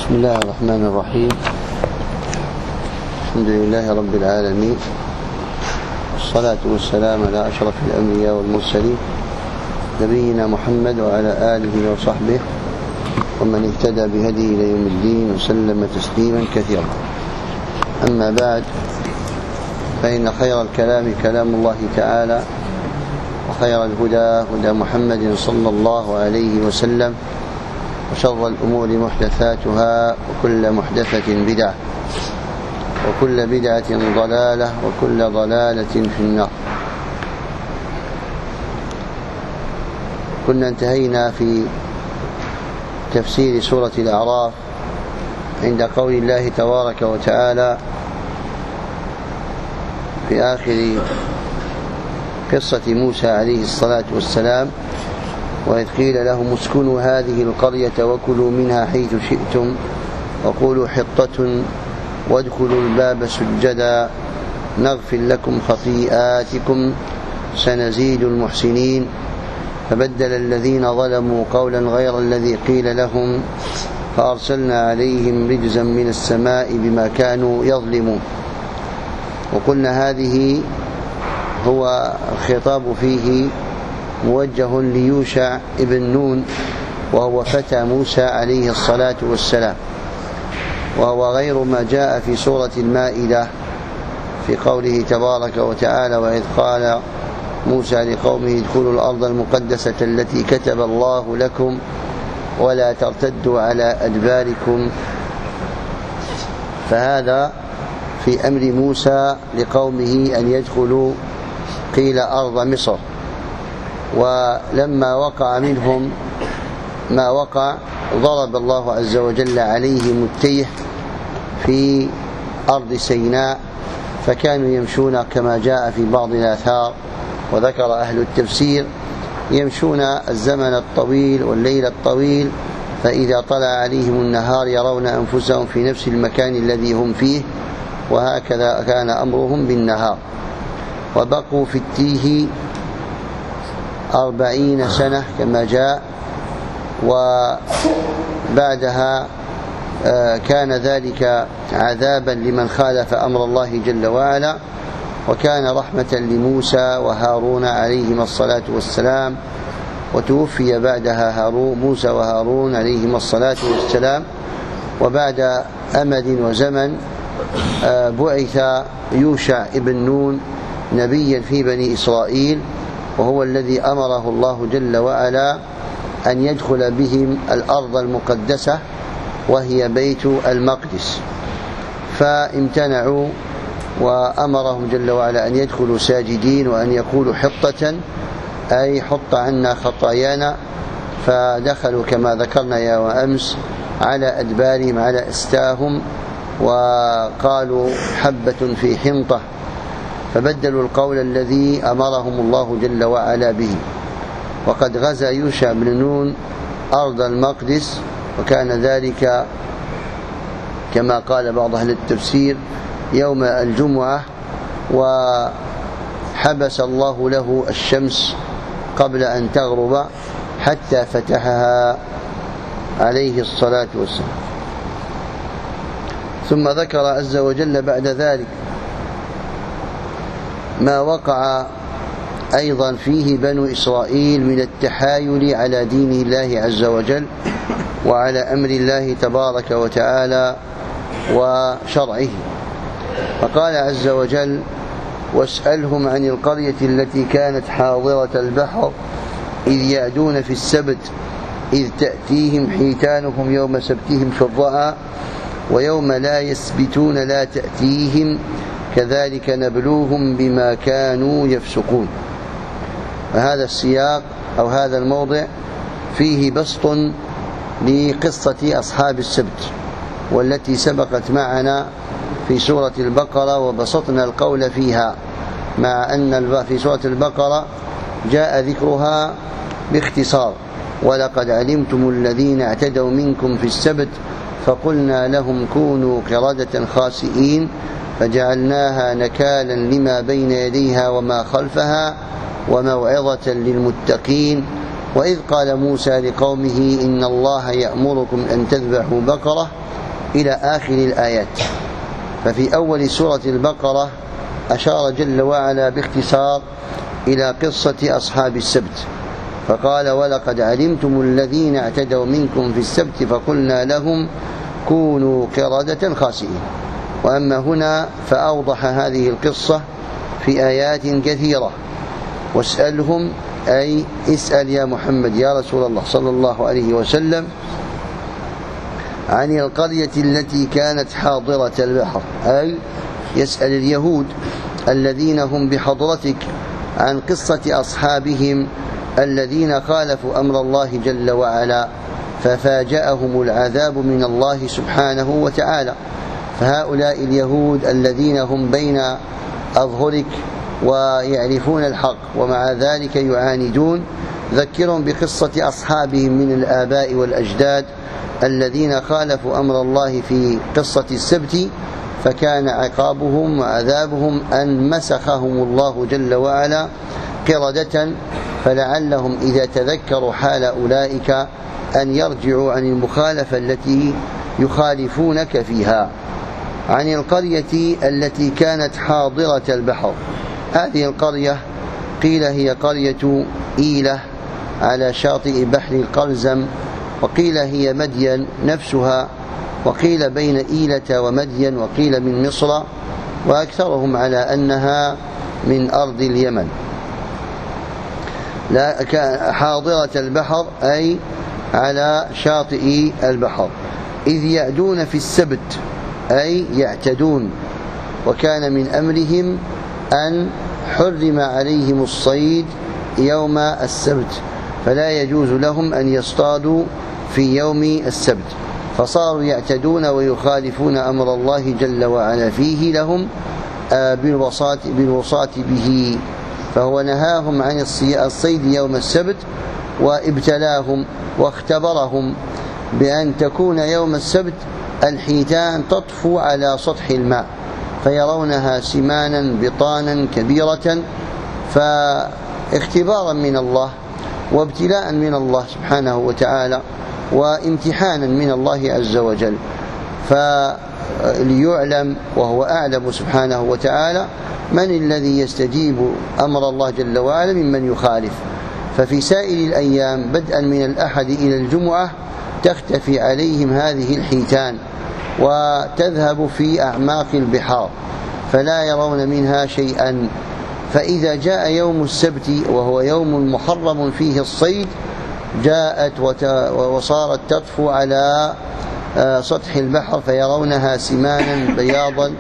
بسم الله الرحمن الرحيم. الحمد لله رب العالمين، والصلاة والسلام على أشرف الأنبياء والمرسلين نبينا محمد وعلى آله وصحبه ومن اهتدى بهديه إلى يوم الدين وسلم تسليما كثيرا. أما بعد، فإن خير الكلام كلام الله تعالى، وخير الهدى هدى محمد صلى الله عليه وسلم، وشر الأمور محدثاتها، وكل محدثة بدعة، وكل بدعة ضلالة، وكل ضلالة في النار. كنا انتهينا في تفسير سورة الأعراف عند قول الله تبارك وتعالى في آخر قصة موسى عليه الصلاة والسلام: وإذ قيل لهم اسكنوا هذه القرية وكلوا منها حيث شئتم وقولوا حطة وادخلوا الباب سجدا نغفر لكم خطيئاتكم سنزيد المحسنين. فبدل الذين ظلموا قولا غير الذي قيل لهم فأرسلنا عليهم رجزا من السماء بما كانوا يظلمون. وقلنا هذه هو الخطاب فيه موجه ليوشع ابن نون، وهو فتى موسى عليه الصلاة والسلام، وهو غير ما جاء في سورة المائدة في قوله تبارك وتعالى: وإذ قال موسى لقومه ادخلوا الأرض المقدسة التي كتب الله لكم ولا ترتدوا على أدباركم. فهذا في أمر موسى لقومه أن يدخلوا قيل أرض مصر. ولما وقع منهم ما وقع ضرب الله عز وجل عليهم التيه في أرض سيناء، فكانوا يمشون كما جاء في بعض الآثار، وذكر أهل التفسير يمشون الزمن الطويل والليل الطويل، فإذا طلع عليهم النهار يرون أنفسهم في نفس المكان الذي هم فيه، وهكذا كان أمرهم بالنهار. وبقوا في التيه 40 سنة كما جاء، وبعدها كان ذلك عذابا لمن خالف أمر الله جل وعلا، وكان رحمة لموسى وهارون عليهما الصلاة والسلام. وتوفي بعدها موسى وهارون عليهما الصلاة والسلام. وبعد أمد وزمن بعث يوشع ابن نون نبيا في بني إسرائيل، وهو الذي أمره الله جل وعلا أن يدخل بهم الأرض المقدسة وهي بيت المقدس، فامتنعوا، وأمرهم جل وعلا أن يدخلوا ساجدين وأن يقولوا حطة، أي حط عنا خطايانا. فدخلوا كما ذكرنا يا وأمس على أدبارهم على أستاهم، وقالوا حبة في حنطة، فبدلوا القول الذي أمرهم الله جل وعلا به. وقد غزا يوشع بن نون أرض المقدس، وكان ذلك كما قال بعض أهل التفسير يوم الجمعة، وحبس الله له الشمس قبل أن تغرب حتى فتحها عليه الصلاة والسلام. ثم ذكر عز وجل بعد ذلك ما وقع أيضا فيه بنو إسرائيل من التحايل على دين الله عز وجل وعلى أمر الله تبارك وتعالى وشرعه. فقال عز وجل: واسألهم عن القرية التي كانت حاضرة البحر إذ يعدون في السبت إذ تأتيهم حيتانهم يوم سبتهم شرعا ويوم لا يسبتون لا تأتيهم كذلك نبلوهم بما كانوا يفسقون. وهذا السياق أو هذا الموضع فيه بسط لقصة أصحاب السبت، والتي سبقت معنا في سورة البقرة، وبسطنا القول فيها، مع أن في سورة البقرة جاء ذكرها باختصار: ولقد علمتم الذين اعتدوا منكم في السبت فقلنا لهم كونوا قردة خاسئين فجعلناها نكالا لما بين يديها وما خلفها وموعظة للمتقين وإذ قال موسى لقومه إن الله يأمركم أن تذبحوا بقرة إلى آخر الآيات. ففي أول سورة البقرة أشار جل وعلا باختصار إلى قصة أصحاب السبت، فقال ولقد علمتم الذين اعتدوا منكم في السبت فقلنا لهم كونوا قردة خاسئين. وأما هنا فأوضح هذه القصة في آيات كثيرة. واسألهم أي اسأل يا محمد يا رسول الله صلى الله عليه وسلم عن القرية التي كانت حاضرة البحر، أي يسأل اليهود الذين هم بحضرتك عن قصة أصحابهم الذين خالفوا أمر الله جل وعلا ففاجأهم العذاب من الله سبحانه وتعالى. فهؤلاء اليهود الذين هم بين أظهرك ويعرفون الحق ومع ذلك يعاندون، ذكرهم بقصة أصحابهم من الآباء والأجداد الذين خالفوا أمر الله في قصة السبت، فكان عقابهم وعذابهم أن مسخهم الله جل وعلا قردة، فلعلهم إذا تذكروا حال أولئك أن يرجعوا عن المخالفة التي يخالفونك فيها. عن القرية التي كانت حاضرة البحر، هذه القرية قيل هي قرية إيلة على شاطئ بحر القلزم، وقيل هي مدين نفسها، وقيل بين إيلة ومدين، وقيل من مصر، وأكثرهم على أنها من أرض اليمن. حاضرة البحر أي على شاطئ البحر. إذ يعدون في السبت أي يعتدون، وكان من أمرهم أن حرم عليهم الصيد يوم السبت، فلا يجوز لهم أن يصطادوا في يوم السبت، فصاروا يعتدون ويخالفون أمر الله جل وعلا فيه لهم بالوصاة به. فهو نهاهم عن الصيد يوم السبت وابتلاهم واختبرهم بأن تكون يوم السبت الحيتان تطفو على سطح الماء فيرونها سمانا بطانا كبيرة، فاختبارا من الله وابتلاء من الله سبحانه وتعالى وامتحانا من الله عز وجل، فليعلم وهو أعلم سبحانه وتعالى من الذي يستجيب أمر الله جل وعلا ممن يخالف. ففي سائر الأيام بدءا من الأحد إلى الجمعة تختفي عليهم هذه الحيتان وتذهب في أعماق البحار فلا يرون منها شيئا. فإذا جاء يوم السبت وهو يوم محرم فيه الصيد جاءت وصارت تطفو على سطح البحر فيرونها سمانا بياضا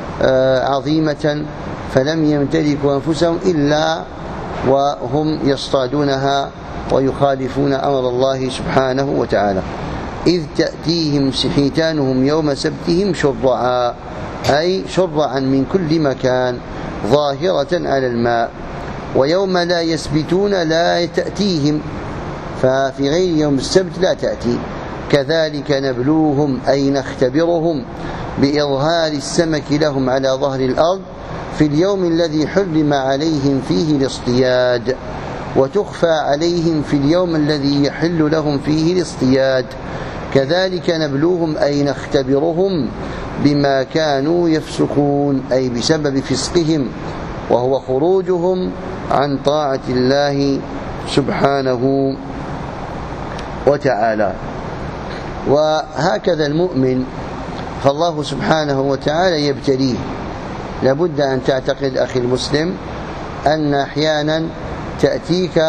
عظيمة، فلم يمتلكوا أنفسهم إلا وهم يصطادونها ويخالفون أمر الله سبحانه وتعالى. إذ تأتيهم حيتانهم يوم سبتهم شرعا أي شرعا من كل مكان ظاهرة على الماء، ويوم لا يسبتون لا تأتيهم، ففي غير يوم السبت لا تأتي. كذلك نبلوهم أي نختبرهم بإظهار السمك لهم على ظهر الأرض في اليوم الذي حرم عليهم فيه الاصطياد، وتخفى عليهم في اليوم الذي يحل لهم فيه الاصطياد. كذلك نبلوهم أي نختبرهم بما كانوا يفسقون أي بسبب فسقهم وهو خروجهم عن طاعة الله سبحانه وتعالى. وهكذا المؤمن فالله سبحانه وتعالى يبتليه. لابد أن تعتقد أخي المسلم أن أحيانا تأتيك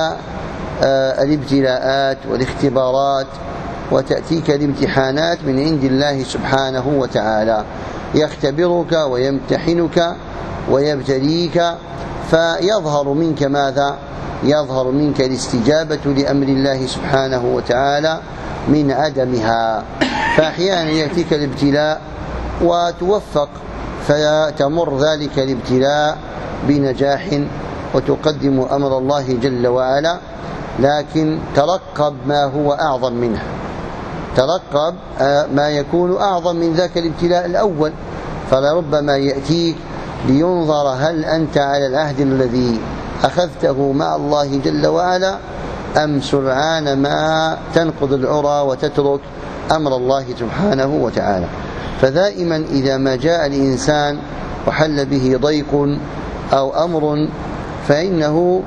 الابتلاءات والاختبارات وتأتيك الامتحانات من عند الله سبحانه وتعالى، يختبرك ويمتحنك ويبتليك، فيظهر منك ماذا؟ يظهر منك الاستجابة لأمر الله سبحانه وتعالى من عدمها. فأحيانا يأتيك الابتلاء وتوفق فتمر ذلك الابتلاء بنجاح وتقدم أمر الله جل وعلا، لكن ترقب ما هو أعظم منه، ترقب ما يكون أعظم من ذاك الابتلاء الأول، فلربما يأتيك لينظر هل أنت على العهد الذي أخذته مع الله جل وعلا أم سرعان ما تنقض العرى وتترك أمر الله سبحانه وتعالى. فدائما إذا ما جاء الإنسان وحل به ضيق أو أمر فإنه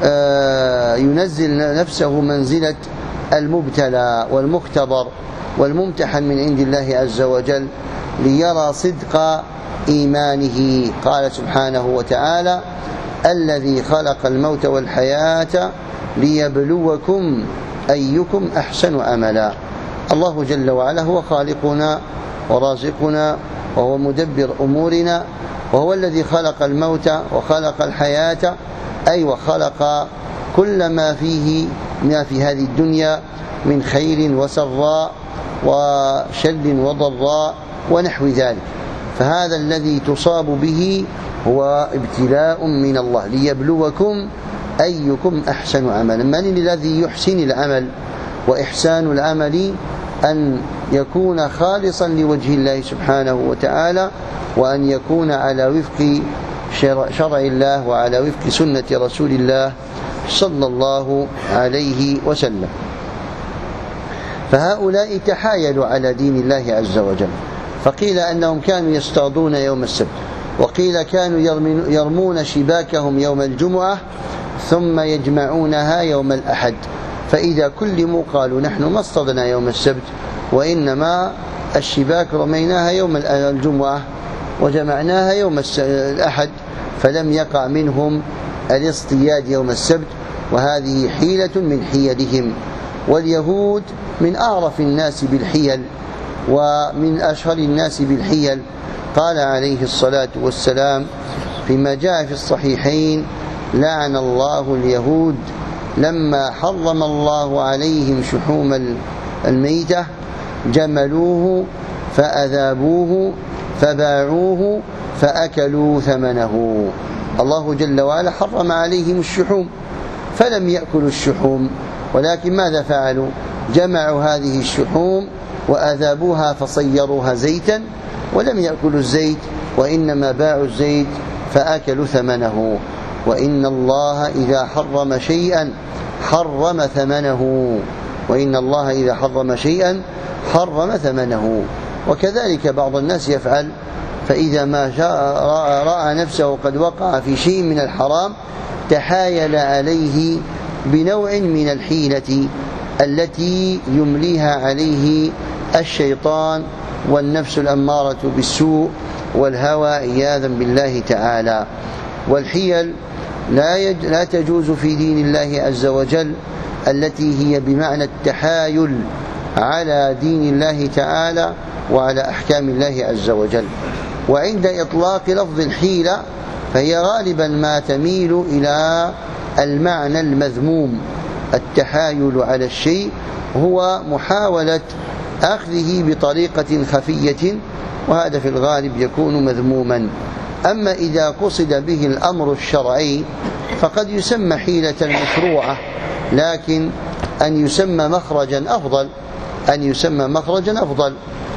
ينزل نفسه منزلة المبتلى والمختبر والممتحن من عند الله عز وجل ليرى صدق إيمانه. قال سبحانه وتعالى: الذي خلق الموت والحياة ليبلوكم أيكم أحسن عملا. الله جل وعلا هو خالقنا ورازقنا وهو مدبر أمورنا، وهو الذي خلق الموت وخلق الحياة، أي وخلق كل ما في هذه الدنيا من خير وسراء وشر وضراء ونحو ذلك. فهذا الذي تصاب به هو ابتلاء من الله ليبلوكم أيكم أحسن عملا. من الذي يحسن العمل؟ وإحسان العمل أن يكون خالصا لوجه الله سبحانه وتعالى، وأن يكون على وفق شرع الله وعلى وفق سنة رسول الله صلى الله عليه وسلم. فهؤلاء تحايلوا على دين الله عز وجل، فقيل أنهم كانوا يصطادون يوم السبت، وقيل كانوا يرمون شباكهم يوم الجمعة ثم يجمعونها يوم الأحد. فإذا كلموا قالوا: نحن ما اصطدنا يوم السبت، وإنما الشباك رميناها يوم الجمعة وجمعناها يوم الأحد، فلم يقع منهم الاصطياد يوم السبت. وهذه حيلة من حيلهم. واليهود من أعرف الناس بالحيل ومن أشهر الناس بالحيل. قال عليه الصلاة والسلام فيما جاء في الصحيحين: لعن الله اليهود لما حرم الله عليهم شحوم الميتة جملوه فأذابوه فباعوه فأكلوا ثمنه. الله جل وعلا حرم عليهم الشحوم فلم يأكلوا الشحوم، ولكن ماذا فعلوا؟ جمعوا هذه الشحوم وأذابوها فصيروها زيتا، ولم يأكلوا الزيت وإنما باعوا الزيت فأكلوا ثمنه. وإن الله إذا حرم شيئا حرم ثمنه، وإن الله إذا حرم شيئا حرم ثمنه. وكذلك بعض الناس يفعل، فإذا ما رأى نفسه قد وقع في شيء من الحرام تحايل عليه بنوع من الحيلة التي يمليها عليه الشيطان والنفس الأمارة بالسوء والهوى عياذا بالله تعالى. والحيل لا تجوز في دين الله عز وجل، التي هي بمعنى التحايل على دين الله تعالى وعلى أحكام الله عز وجل. وعند إطلاق لفظ الحيلة فهي غالبا ما تميل إلى المعنى المذموم. التحايل على الشيء هو محاولة أخذه بطريقة خفية، وهذا في الغالب يكون مذموما. أما إذا قصد به الأمر الشرعي فقد يسمى حيلة مشروعة، لكن أن يسمى مخرجا أفضل.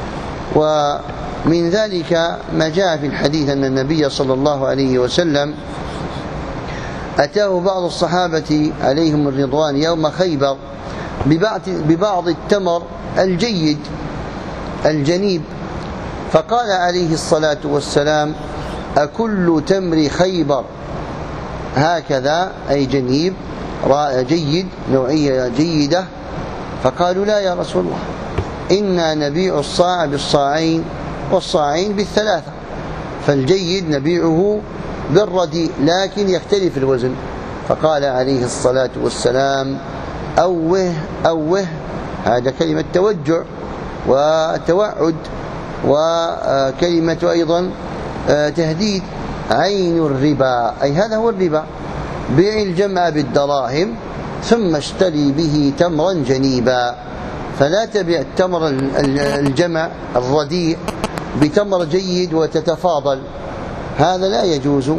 ومن ذلك ما جاء في الحديث أن النبي صلى الله عليه وسلم أتاه بعض الصحابة عليهم الرضوان يوم خيبر ببعض التمر الجيد الجنيب، فقال عليه الصلاة والسلام: أكل تمر خيبر هكذا، أي جنيب جيد نوعية جيدة؟ فقالوا: لا يا رسول الله، إنا نبيع الصاع بالصاعين والصاعين بالثلاثة، فالجيد نبيعه بالرديء لكن يختلف الوزن. فقال عليه الصلاة والسلام: أوه، هذا كلمة توجع وتوعد، وكلمة أيضا تهديد. عين الربا، أي هذا هو الربا، بيع الجمع بالدراهم ثم اشتري به تمرا جنيبا. فلا تبيع التمر الجمع الرديء بتمر جيد وتتفاضل، هذا لا يجوز.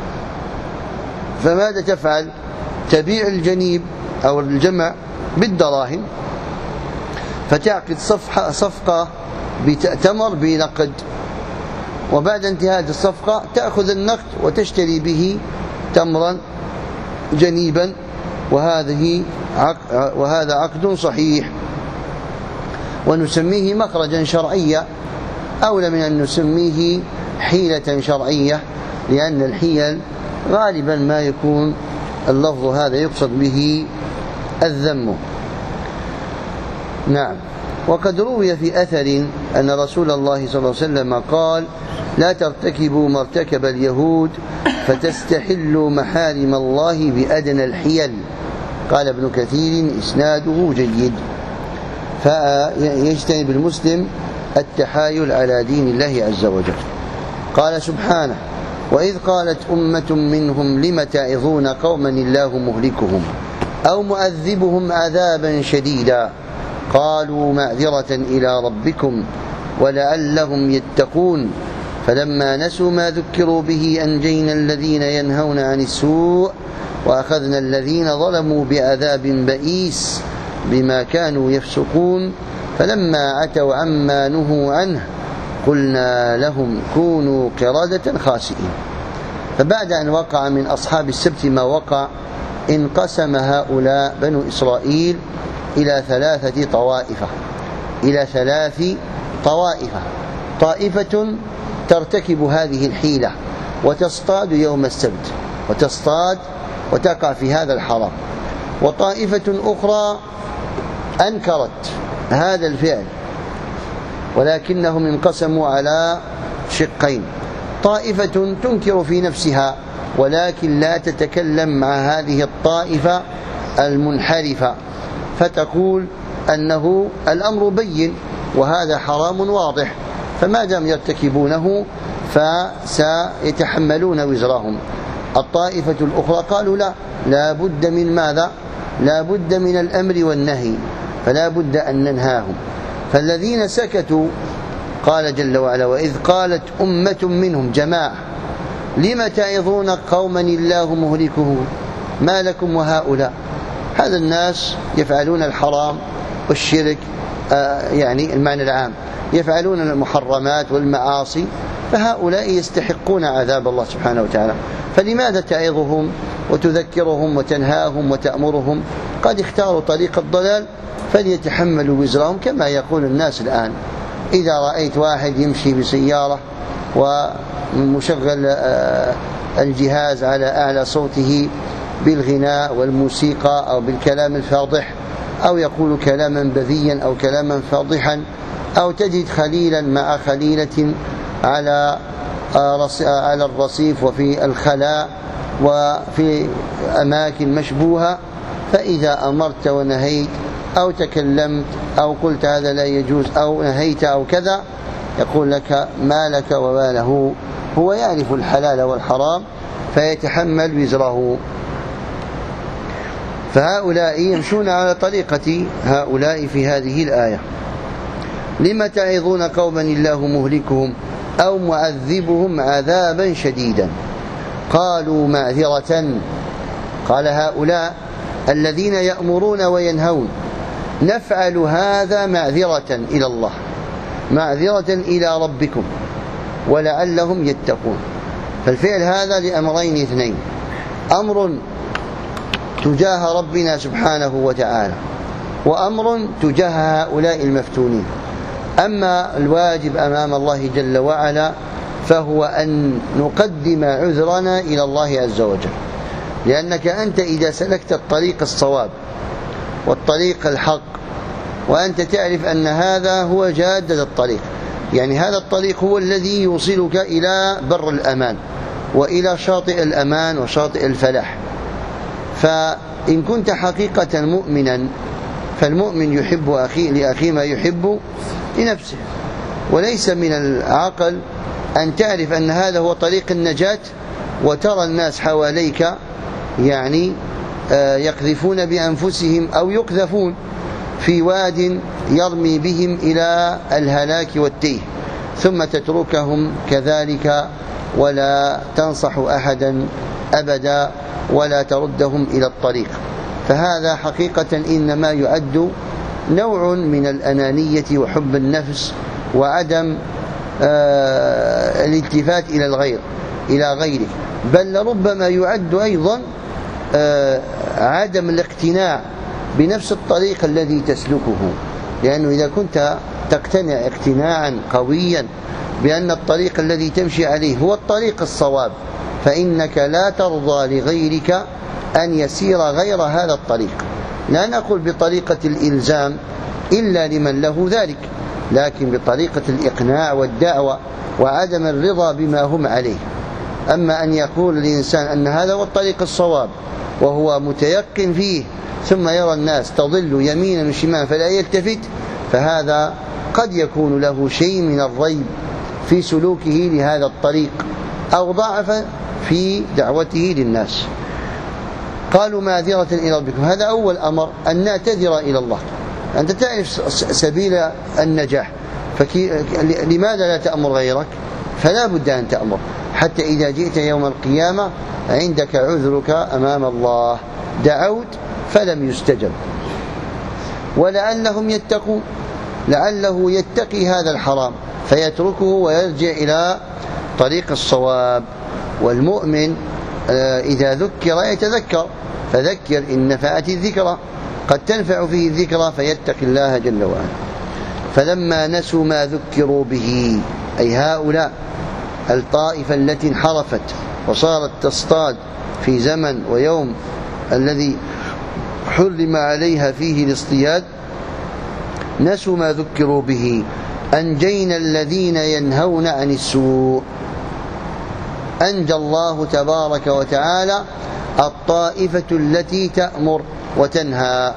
فماذا تفعل؟ تبيع الجنيب أو الجمع بالدراهم، فتعقد صفقة بتمر بنقد، وبعد انتهاء الصفقة تأخذ النقد وتشتري به تمرا جنيبا وهذا عقد صحيح، ونسميه مخرجا شرعيا أولى من أن نسميه حيلة شرعية، لأن الحيل غالبا ما يكون اللفظ هذا يقصد به الذم. نعم. وقد روي في أثر أن رسول الله صلى الله عليه وسلم قال: لا ترتكبوا ما ارتكب اليهود فتستحلوا محارم الله بأدنى الحيل. قال ابن كثير: إسناده جيد. فيجتنب المسلم التحايل على دين الله عز وجل. قال سبحانه: وإذ قالت أمة منهم لم تعظون قوما الله مهلكهم أو مؤذبهم عذابا شديدا قالوا معذرة إلى ربكم ولعلهم يتقون فلما نسوا ما ذكروا به أنجينا الذين ينهون عن السوء وأخذنا الذين ظلموا بعذاب بئيس بما كانوا يفسقون فلما عتوا عما نهوا عنه قلنا لهم كونوا قردة خاسئين. فبعد أن وقع من أصحاب السبت ما وقع انقسم هؤلاء بنو إسرائيل إلى ثلاث طوائف. طائفة ترتكب هذه الحيلة وتصطاد يوم السبت وتقع في هذا الحرام، وطائفة أخرى أنكرت هذا الفعل ولكنهم انقسموا على شقين: طائفة تنكر في نفسها ولكن لا تتكلم مع هذه الطائفة المنحرفة فتقول أنه الأمر بين وهذا حرام واضح، فما دام يرتكبونه فسيتحملون وزرهم. الطائفة الأخرى قالوا لا بد من ماذا؟ لا بد من الأمر والنهي، فلا بد أن ننهاهم. فالذين سكتوا قال جل وعلا: وإذ قالت أمة منهم جماعة لم تعظون قوما الله مهلكه ما لكم وهؤلاء. هذا الناس يفعلون الحرام والشرك، يعني المعنى العام، يفعلون المحرمات والمعاصي، فهؤلاء يستحقون عذاب الله سبحانه وتعالى، فلماذا تعظهم وتذكرهم وتنهاهم وتأمرهم؟ قد اختاروا طريق الضلال فليتحملوا وزرهم، كما يقول الناس الآن. إذا رأيت واحد يمشي بسيارة ومشغل الجهاز على أعلى صوته بالغناء والموسيقى أو بالكلام الفاضح، أو يقول كلاما بذيا أو كلاما فاضحا، أو تجد خليلا مع خليلة على الرصيف وفي الخلاء وفي أماكن مشبوهة، فإذا أمرت ونهيت أو تكلمت أو قلت هذا لا يجوز أو نهيت أو كذا، يقول لك ما لك وما له، هو يعرف الحلال والحرام فيتحمل وزره. فهؤلاء يمشون على طريقة هؤلاء في هذه الآية: لم تعظون قوما الله مهلكهم أو معذبهم عذابا شديدا قالوا معذرة. قال هؤلاء الذين يأمرون وينهون: نفعل هذا معذرة إلى الله، معذرة إلى ربكم ولعلهم يتقون. فالفعل هذا لأمرين اثنين: أمر تجاه ربنا سبحانه وتعالى، وأمر تجاه هؤلاء المفتونين. أما الواجب أمام الله جل وعلا فهو أن نقدم عذرنا إلى الله عز وجل، لأنك أنت إذا سلكت الطريق الصواب والطريق الحق وأنت تعرف أن هذا هو جادة الطريق، يعني هذا الطريق هو الذي يوصلك إلى بر الأمان وإلى شاطئ الأمان وشاطئ الفلاح، فإن كنت حقيقة مؤمنا فالمؤمن يحب لأخيه ما يحب لنفسه، وليس من العقل أن تعرف أن هذا هو طريق النجاة وترى الناس حواليك يعني يقذفون بأنفسهم أو يقذفون في واد يرمي بهم إلى الهلاك والتيه، ثم تتركهم كذلك ولا تنصح أحدا أبدا ولا تردهم إلى الطريق. فهذا حقيقة إنما يعد نوع من الأنانية وحب النفس وعدم الالتفات إلى غيره، بل لربما يعد أيضا عدم الاقتناع بنفس الطريق الذي تسلكه، لأنه إذا كنت تقتنع اقتناعا قويا بأن الطريق الذي تمشي عليه هو الطريق الصواب، فإنك لا ترضى لغيرك أن يسير غير هذا الطريق. لا نقول بطريقة الإلزام إلا لمن له ذلك، لكن بطريقة الإقناع والدعوة وعدم الرضا بما هم عليه. أما أن يقول الإنسان أن هذا هو الطريق الصواب وهو متيقن فيه، ثم يرى الناس تضل يمينا وشمالا فلا يلتفت، فهذا قد يكون له شيء من الريب في سلوكه لهذا الطريق أو ضعف في دعوته للناس. قالوا معذرة إلى ربكم، هذا أول أمر، أن نعتذر إلى الله. أنت تعرف سبيل النجاح، لماذا لا تأمر غيرك؟ فلا بد أن تأمر، حتى إذا جئت يوم القيامة عندك عذرك أمام الله، دعوت فلم يستجب. ولعلهم يتقون، لعله يتقي هذا الحرام فيتركه ويرجع إلى طريق الصواب. والمؤمن إذا ذكر يتذكر، فذكر إن نفعت الذكرى، قد تنفع فيه الذكرى فيتقي الله جل وعلا. فلما نسوا ما ذكروا به، أي هؤلاء الطائفة التي انحرفت وصارت تصطاد في زمن ويوم الذي حرم عليها فيه الاصطياد، نسوا ما ذكروا به أنجينا الذين ينهون عن السوء. أنجى الله تبارك وتعالى الطائفة التي تأمر وتنهى،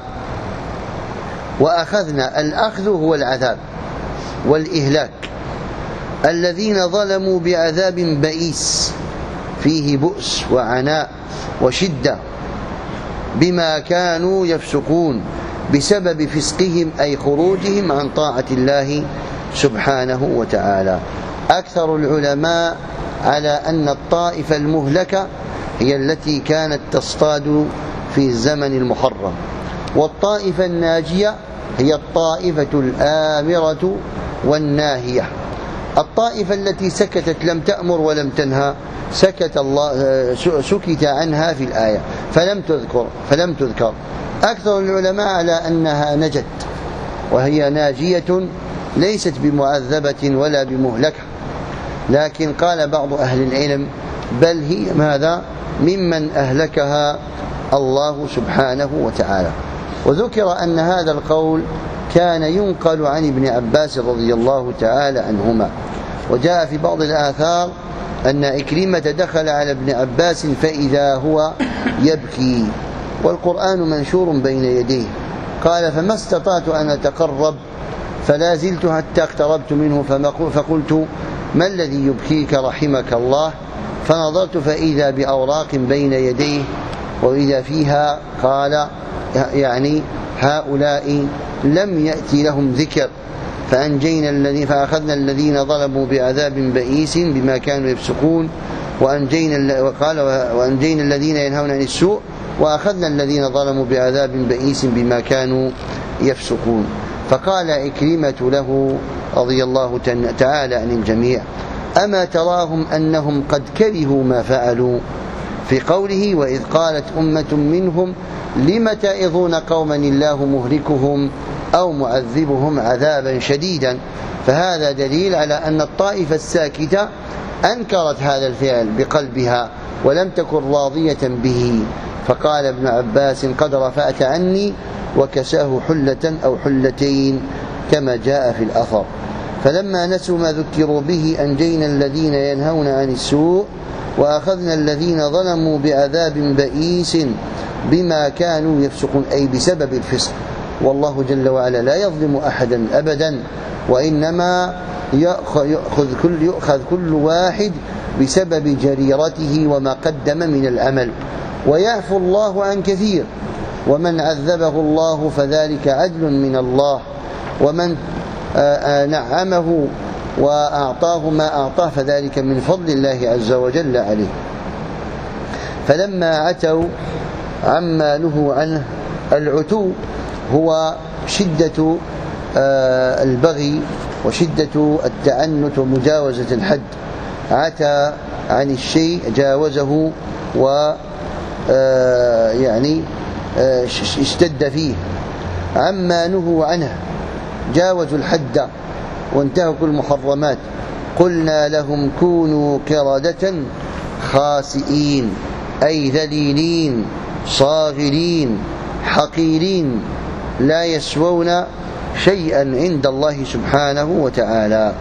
وأخذنا، الأخذ هو العذاب والإهلاك، الذين ظلموا بعذاب بئيس فيه بؤس وعناء وشدة بما كانوا يفسقون بسبب فسقهم، أي خروجهم عن طاعة الله سبحانه وتعالى. أكثر العلماء على أن الطائفة المهلكة هي التي كانت تصطاد في الزمن المحرم، والطائفة الناجية هي الطائفة الآمرة والناهية. الطائفة التي سكتت لم تأمر ولم تنهى سكت عنها في الآية فلم تذكر. أكثر العلماء على أنها نجت، وهي ناجية ليست بمعذبة ولا بمهلكة، لكن قال بعض أهل العلم بل هي ماذا ممن أهلكها الله سبحانه وتعالى. وذكر أن هذا القول كان ينقل عن ابن عباس رضي الله تعالى عنهما. وجاء في بعض الآثار أن إكرمة دخل على ابن عباس فإذا هو يبكي والقرآن منشور بين يديه، قال فما استطعت أن أتقرب فلا زلت حتى اقتربت منه فقلت ما الذي يبكيك رحمك الله؟ فنظرت فإذا بأوراق بين يديه وإذا فيها قال يعني هؤلاء لم يأتي لهم ذكر فأخذنا الذين ظلموا بعذاب بئيس بما كانوا يفسقون وأنجينا الذين ينهون عن السوء وأخذنا الذين ظلموا بعذاب بئيس بما كانوا يفسقون. فقال إكرمة له رضي الله تعالى عن الجميع أما تراهم أنهم قد كرهوا ما فعلوا، في قوله وإذ قالت أمة منهم لم تعظون قوما الله مهلكهم أو معذبهم عذابا شديدا. فهذا دليل على أن الطائفة الساكتة أنكرت هذا الفعل بقلبها ولم تكن راضية به. فقال ابن عباس قد رفعت عني وكساه حلة أو حلتين كما جاء في الأثر. فلما نسوا ما ذكروا به أنجينا الذين ينهون عن السوء وأخذنا الذين ظلموا بعذاب بئيس بما كانوا يفسقون، أي بسبب الفسق. والله جل وعلا لا يظلم أحدا أبدا، وإنما يؤخذ كل واحد بسبب جريرته وما قدم من العمل، ويعفو الله عن كثير. ومن عذبه الله فذلك عدل من الله، ومن نعمه وأعطاه ما أعطاه فذلك من فضل الله عز وجل عليه. فلما عتوا عما نهوا عنه، العتو هو شدة البغي وشدة التعنت ومجاوزة الحد. عتى عن الشيء جاوزه يعني اشتد فيه عما نهوا عنه، جاوزوا الحد وانتهكوا المحرمات. قلنا لهم كونوا قردة خاسئين، أي ذليلين صاغرين حقيرين، لا يسوون شيئا عند الله سبحانه وتعالى.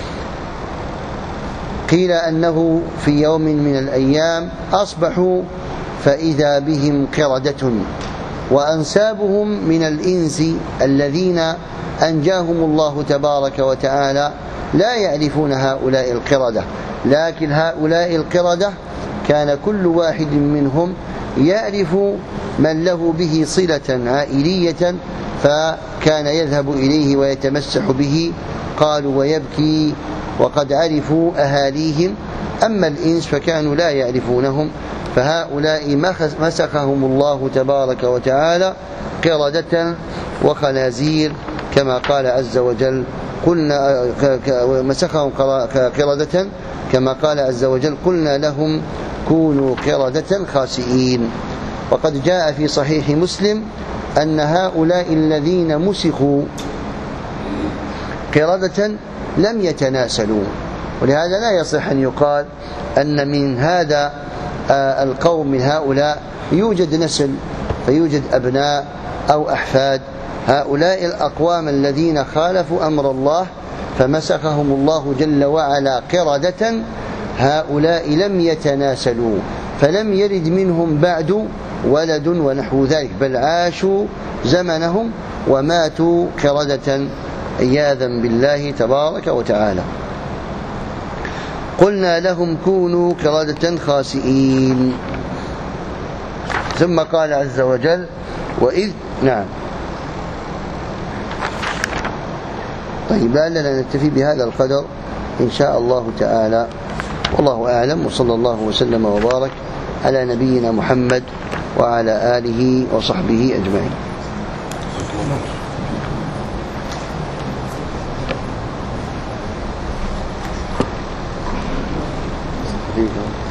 قيل أنه في يوم من الأيام أصبحوا فإذا بهم قردة، وأنسابهم من الإنس الذين أنجاهم الله تبارك وتعالى لا يعرفون هؤلاء القردة، لكن هؤلاء القردة كان كل واحد منهم يعرف من له به صلة عائلية، فكان يذهب إليه ويتمسح به. قالوا ويبكي وقد عرفوا أهاليهم، أما الإنس فكانوا لا يعرفونهم، فهؤلاء مسخهم الله تبارك وتعالى قردة وخنازير، كما قال عز وجل قلنا مسخهم قردة كما قال عز وجل قلنا لهم كونوا قردة خاسئين. وقد جاء في صحيح مسلم أن هؤلاء الذين مسخوا قردة لم يتناسلوا، ولهذا لا يصح أن يقال أن من هذا القوم من هؤلاء يوجد نسل فيوجد أبناء أو أحفاد. هؤلاء الأقوام الذين خالفوا أمر الله فمسخهم الله جل وعلا قردة، هؤلاء لم يتناسلوا، فلم يرد منهم بعد ولد ونحو ذلك، بل عاشوا زمنهم وماتوا قردة عياذا بالله تبارك وتعالى. قلنا لهم كونوا قردة خاسئين. ثم قال عز وجل وإذ نعم. طيب لعلنا نكتفي بهذا القدر إن شاء الله تعالى، والله أعلم، وصلى الله وسلم وبارك على نبينا محمد وعلى آله وصحبه أجمعين.